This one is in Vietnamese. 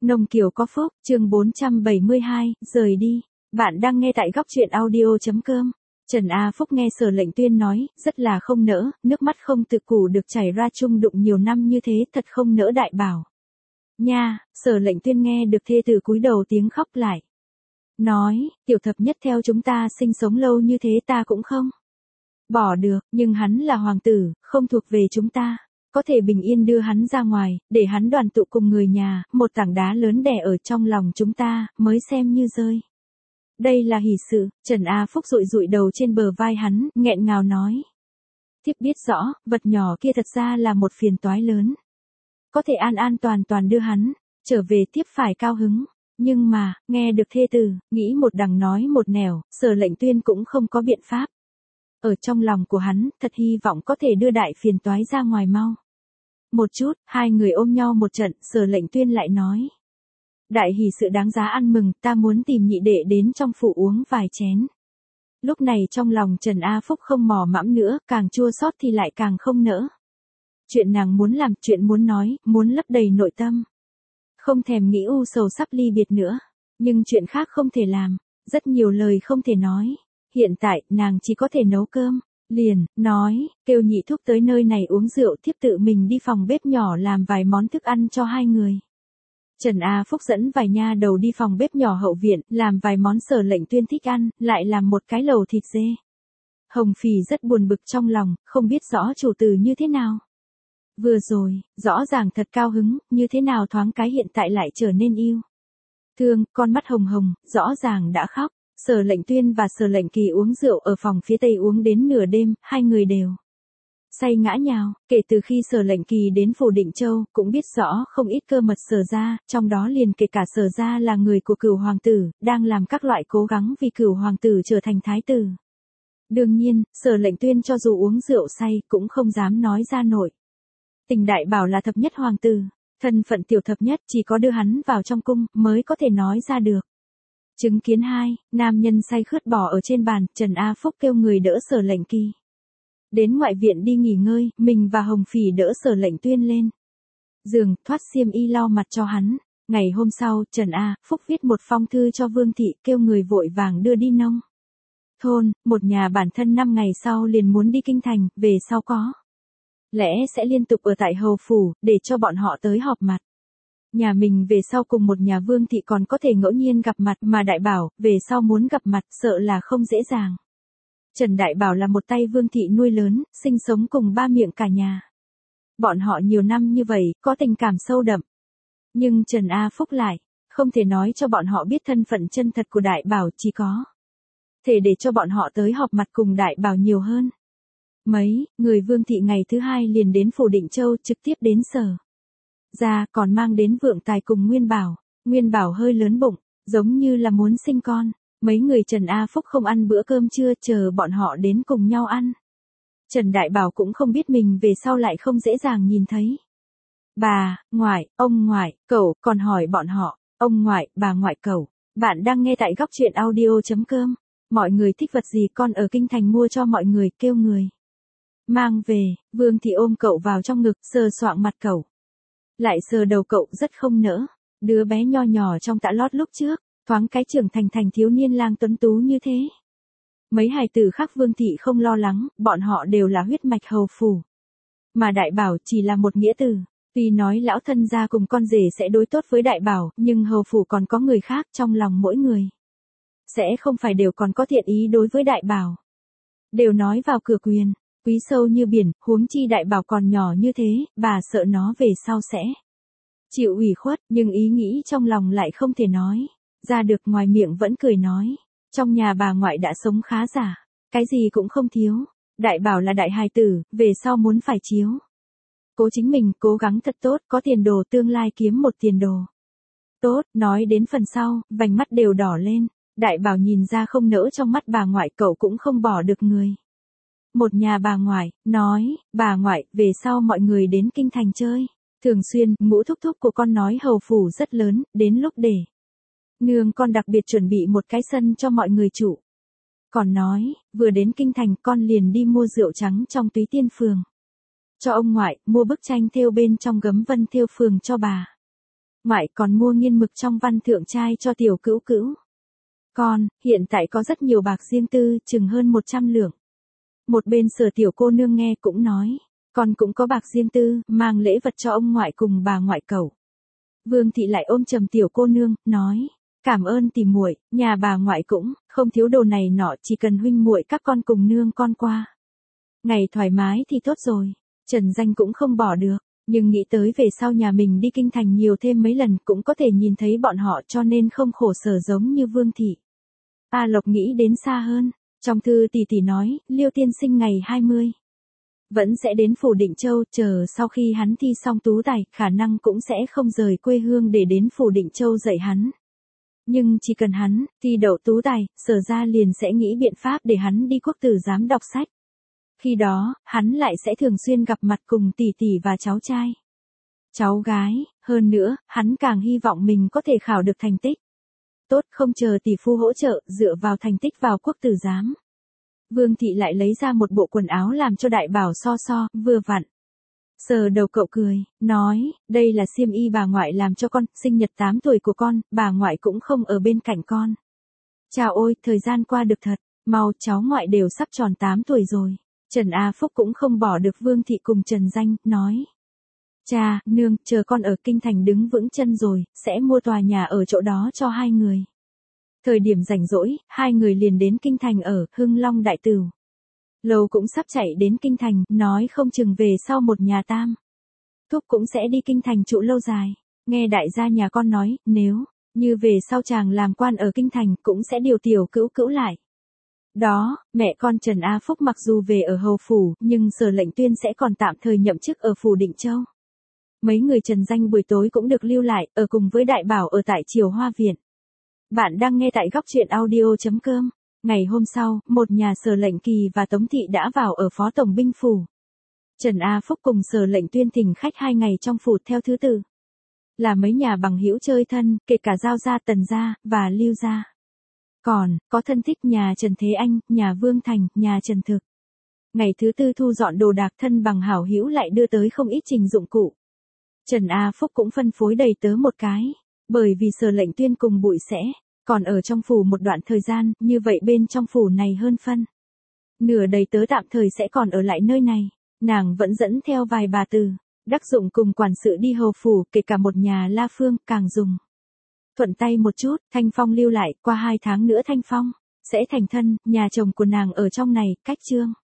Nông Kiều có phúc, chương 472, rời đi. Bạn đang nghe tại góc truyện audio.com. Trần A Phúc nghe Sở Lệnh Tuyên nói, rất là không nỡ, nước mắt không tự chủ được chảy ra, chung đụng nhiều năm như thế, thật không nỡ Đại Bảo. Nha, Sở Lệnh Tuyên nghe được thê tử cúi đầu tiếng khóc lại. Nói, tiểu thập nhất theo chúng ta sinh sống lâu như thế ta cũng không bỏ được, nhưng hắn là hoàng tử, không thuộc về chúng ta. Có thể bình yên đưa hắn ra ngoài, để hắn đoàn tụ cùng người nhà, một tảng đá lớn đè ở trong lòng chúng ta, mới xem như rơi. Đây là hỷ sự, Trần A Phúc dụi dụi đầu trên bờ vai hắn, nghẹn ngào nói. Thiếp biết rõ, vật nhỏ kia thật ra là một phiền toái lớn. Có thể an an toàn toàn đưa hắn, trở về tiếp phải cao hứng. Nhưng mà, nghe được thê tử, nghĩ một đằng nói một nẻo, Sở Lệnh Tuyên cũng không có biện pháp. Ở trong lòng của hắn, thật hy vọng có thể đưa đại phiền toái ra ngoài mau. Một chút, hai người ôm nhau một trận, Sở Lệnh Tuyên lại nói. Đại hỷ sự đáng giá ăn mừng, ta muốn tìm nhị đệ đến trong phủ uống vài chén. Lúc này trong lòng Trần A Phúc không mò mẫm nữa, càng chua xót thì lại càng không nỡ. Chuyện nàng muốn làm, chuyện muốn nói, muốn lấp đầy nội tâm. Không thèm nghĩ u sầu sắp ly biệt nữa. Nhưng chuyện khác không thể làm, rất nhiều lời không thể nói. Hiện tại, nàng chỉ có thể nấu cơm. Liền, nói, kêu nhị thúc tới nơi này uống rượu, thiếp tự mình đi phòng bếp nhỏ làm vài món thức ăn cho hai người. Trần A Phúc dẫn vài nha đầu đi phòng bếp nhỏ hậu viện, làm vài món Sở Lệnh Tuyên thích ăn, lại làm một cái lẩu thịt dê. Hồng Phì rất buồn bực trong lòng, không biết rõ chủ tử như thế nào. Vừa rồi, rõ ràng thật cao hứng, như thế nào thoáng cái hiện tại lại trở nên yêu thương, con mắt hồng hồng, rõ ràng đã khóc. Sở Lệnh Tuyên và Sở Lệnh Kỳ uống rượu ở phòng phía tây uống đến nửa đêm, hai người đều say ngã nhào. Kể từ khi Sở Lệnh Kỳ đến phủ Định Châu, cũng biết rõ không ít cơ mật Sở gia, trong đó liền kể cả Sở gia là người của Cửu hoàng tử, đang làm các loại cố gắng vì Cửu hoàng tử trở thành thái tử. Đương nhiên, Sở Lệnh Tuyên cho dù uống rượu say cũng không dám nói ra nổi. Tình Đại Bảo là thập nhất hoàng tử, thân phận tiểu thập nhất, chỉ có đưa hắn vào trong cung mới có thể nói ra được. Chứng kiến hai, nam nhân say khướt bỏ ở trên bàn, Trần A Phúc kêu người đỡ Sở Lệnh Kỳ đến ngoại viện đi nghỉ ngơi, mình và Hồng Phì đỡ Sở Lệnh Tuyên lên giường, thoát xiêm y lau mặt cho hắn. Ngày hôm sau, Trần A Phúc viết một phong thư cho Vương thị, kêu người vội vàng đưa đi nông thôn, một nhà bản thân 5 ngày sau liền muốn đi kinh thành, về sau có lẽ sẽ liên tục ở tại hầu phủ, để cho bọn họ tới họp mặt. Nhà mình về sau cùng một nhà Vương thị còn có thể ngẫu nhiên gặp mặt, mà Đại Bảo, về sau muốn gặp mặt, sợ là không dễ dàng. Trần Đại Bảo là một tay Vương thị nuôi lớn, sinh sống cùng ba miệng cả nhà. Bọn họ nhiều năm như vậy, có tình cảm sâu đậm. Nhưng Trần A Phúc lại, không thể nói cho bọn họ biết thân phận chân thật của Đại Bảo, chỉ có thể để cho bọn họ tới họp mặt cùng Đại Bảo nhiều hơn. Mấy, người Vương thị ngày thứ hai liền đến phủ Định Châu, trực tiếp đến Sở gia, còn mang đến Vượng Tài cùng Nguyên Bảo. Nguyên Bảo hơi lớn bụng, giống như là muốn sinh con. Mấy người Trần A Phúc không ăn bữa cơm trưa, chờ bọn họ đến cùng nhau ăn. Trần Đại Bảo cũng không biết mình về sau lại không dễ dàng nhìn thấy bà ngoại, ông ngoại, cậu, còn hỏi bọn họ, ông ngoại, bà ngoại, cậu. Bạn đang nghe tại góc truyện audio.com. Mọi người thích vật gì con ở kinh thành mua cho mọi người, kêu người mang về. Vương thị ôm cậu vào trong ngực, sờ soạng mặt cậu, lại sờ đầu cậu, rất không nỡ. Đứa bé nho nhỏ trong tã lót lúc trước, thoáng cái trưởng thành thiếu niên lang tuấn tú như thế. Mấy hài tử khác Vương thị không lo lắng, bọn họ đều là huyết mạch hầu phủ. Mà Đại Bảo chỉ là một nghĩa tử. Tuy nói lão thân gia cùng con rể sẽ đối tốt với Đại Bảo, nhưng hầu phủ còn có người khác, trong lòng mỗi người sẽ không phải đều còn có thiện ý đối với Đại Bảo. Đều nói vào cửa quyền, quý sâu như biển, huống chi Đại Bảo còn nhỏ như thế, bà sợ nó về sau sẽ chịu ủy khuất, nhưng ý nghĩ trong lòng lại không thể nói ra được, ngoài miệng vẫn cười nói. Trong nhà bà ngoại đã sống khá giả, cái gì cũng không thiếu. Đại Bảo là đại hài tử, về sau muốn phải chiếu cố chính mình, cố gắng thật tốt, có tiền đồ, tương lai kiếm một tiền đồ tốt. Nói đến phần sau, vành mắt đều đỏ lên. Đại Bảo nhìn ra không nỡ trong mắt bà ngoại, cậu cũng không bỏ được người một nhà bà ngoại, nói, bà ngoại, về sau mọi người đến kinh thành chơi thường xuyên, Ngũ thúc thúc của con nói hầu phủ rất lớn, đến lúc để nương con đặc biệt chuẩn bị một cái sân cho mọi người trụ. Còn nói, vừa đến kinh thành con liền đi mua rượu trắng trong Túy Tiên Phường cho ông ngoại, mua bức tranh thêu bên trong gấm vân thêu phường cho bà Ngoại còn mua nghiên mực trong văn thượng trai cho tiểu cữu cữu. Con, hiện tại có rất nhiều bạc riêng tư, chừng hơn 100 lượng. Một bên Sở tiểu cô nương nghe cũng nói, con cũng có bạc riêng tư, mang lễ vật cho ông ngoại cùng bà ngoại cậu. Vương thị lại ôm chầm tiểu cô nương, nói, cảm ơn tỷ muội, nhà bà ngoại cũng không thiếu đồ này nọ, chỉ cần huynh muội các con cùng nương con qua. Ngày thoải mái thì tốt rồi. Trần Danh cũng không bỏ được, nhưng nghĩ tới về sau nhà mình đi kinh thành nhiều thêm mấy lần cũng có thể nhìn thấy bọn họ, cho nên không khổ sở giống như Vương thị. A Lộc nghĩ đến xa hơn, trong thư tỷ tỷ nói, Liêu tiên sinh ngày 20 vẫn sẽ đến phủ Định Châu, chờ sau khi hắn thi xong tú tài, khả năng cũng sẽ không rời quê hương để đến phủ Định Châu dạy hắn. Nhưng chỉ cần hắn thi đậu tú tài, Sở ra liền sẽ nghĩ biện pháp để hắn đi quốc tử giám đọc sách. Khi đó, hắn lại sẽ thường xuyên gặp mặt cùng tỷ tỷ và cháu trai, cháu gái, hơn nữa, hắn càng hy vọng mình có thể khảo được thành tích tốt, không chờ tỷ phu hỗ trợ, dựa vào thành tích vào quốc tử giám. Vương thị lại lấy ra một bộ quần áo làm cho đại bảo so, vừa vặn. Sờ đầu cậu cười, nói, đây là xiêm y bà ngoại làm cho con, sinh nhật 8 tuổi của con, bà ngoại cũng không ở bên cạnh con. Chào ôi, thời gian qua được thật, mau cháu ngoại đều sắp tròn 8 tuổi rồi. Trần A Phúc cũng không bỏ được Vương thị cùng Trần Danh, nói. Cha, nương, chờ con ở kinh thành đứng vững chân rồi, sẽ mua tòa nhà ở chỗ đó cho hai người. Thời điểm rảnh rỗi, hai người liền đến kinh thành ở Hưng Long Đại Tửu. Lầu cũng sắp chạy đến kinh thành, nói không chừng về sau một nhà tam. Thúc cũng sẽ đi kinh thành trụ lâu dài. Nghe đại gia nhà con nói, nếu như về sau chàng làm quan ở kinh thành cũng sẽ điều tiểu cữu cữu lại. Đó, mẹ con Trần A Phúc mặc dù về ở hầu phủ, nhưng Sở Lệnh Tuyên sẽ còn tạm thời nhậm chức ở phủ Định Châu. Mấy người Trần Danh buổi tối cũng được lưu lại, ở cùng với đại bảo ở tại Triều Hoa Viện. Bạn đang nghe tại góc truyện audio.com. Ngày hôm sau, một nhà Sở Lệnh Kỳ và Tống Thị đã vào ở Phó Tổng binh phủ. Trần A Phúc cùng Sở Lệnh Tuyên thỉnh khách 2 ngày trong phủ theo thứ tự. Là mấy nhà bằng hữu chơi thân, kể cả Giao gia, Tần gia, và Lưu gia. Còn, có thân thích nhà Trần Thế Anh, nhà Vương Thành, nhà Trần Thực. Ngày thứ tư thu dọn đồ đạc, thân bằng hảo hữu lại đưa tới không ít trình dụng cụ. Trần A Phúc cũng phân phối đầy tớ một cái, bởi vì Sở Lệnh Tuyên cùng Bụi sẽ còn ở trong phủ một đoạn thời gian, như vậy bên trong phủ này hơn phân nửa đầy tớ tạm thời sẽ còn ở lại nơi này. Nàng vẫn dẫn theo vài bà từ đắc dụng cùng quản sự đi hầu phủ, kể cả một nhà La Phương, càng dùng thuận tay một chút. Thanh Phong lưu lại, qua 2 tháng nữa Thanh Phong sẽ thành thân, nhà chồng của nàng ở trong này, cách Trương